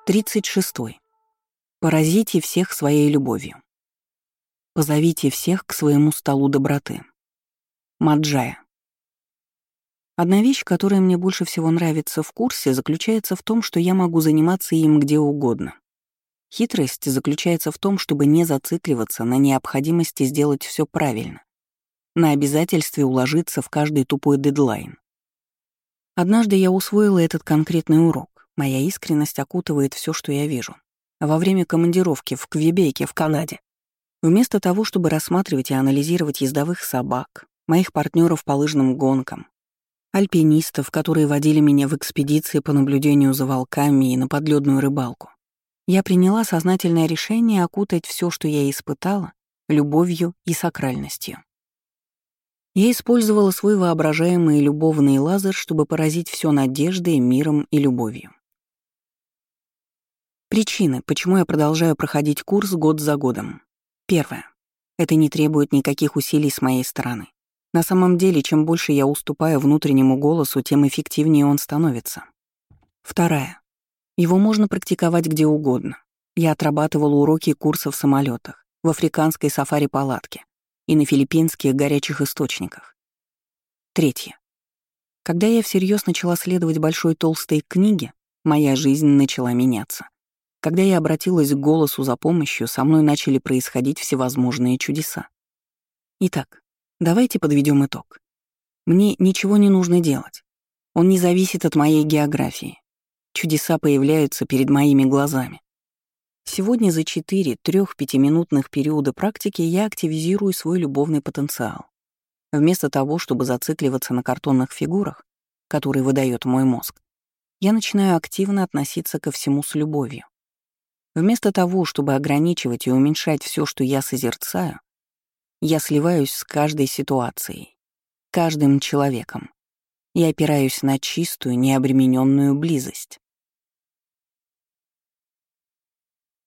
36. Поразите всех своей любовью. Позовите всех к своему столу доброты. Маджая. Одна вещь, которая мне больше всего нравится в курсе, заключается в том, что я могу заниматься им где угодно. Хитрость заключается в том, чтобы не зацикливаться на необходимости сделать все правильно, на обязательстве уложиться в каждый тупой дедлайн. Однажды я усвоила этот конкретный урок. Моя искренность окутывает все, что я вижу. Во время командировки в Квебеке, в Канаде, вместо того, чтобы рассматривать и анализировать ездовых собак, моих партнеров по лыжным гонкам, альпинистов, которые водили меня в экспедиции по наблюдению за волками и на подледную рыбалку, я приняла сознательное решение окутать все, что я испытала, любовью и сакральностью. Я использовала свой воображаемый любовный лазер, чтобы поразить все надеждой, миром и любовью. Причины, почему я продолжаю проходить курс год за годом. Первое. Это не требует никаких усилий с моей стороны. На самом деле, чем больше я уступаю внутреннему голосу, тем эффективнее он становится. Второе. Его можно практиковать где угодно. Я отрабатывала уроки курса в самолетах, в африканской сафари-палатке и на филиппинских горячих источниках. Третье. Когда я всерьез начала следовать большой толстой книге, моя жизнь начала меняться. Когда я обратилась к голосу за помощью, со мной начали происходить всевозможные чудеса. Итак, давайте подведем итог. Мне ничего не нужно делать. Он не зависит от моей географии. Чудеса появляются перед моими глазами. Сегодня за 4 3-5-минутных периода практики я активизирую свой любовный потенциал. Вместо того, чтобы зацикливаться на картонных фигурах, которые выдает мой мозг, я начинаю активно относиться ко всему с любовью. Вместо того, чтобы ограничивать и уменьшать все, что я созерцаю, я сливаюсь с каждой ситуацией, каждым человеком и опираюсь на чистую, необремененную близость.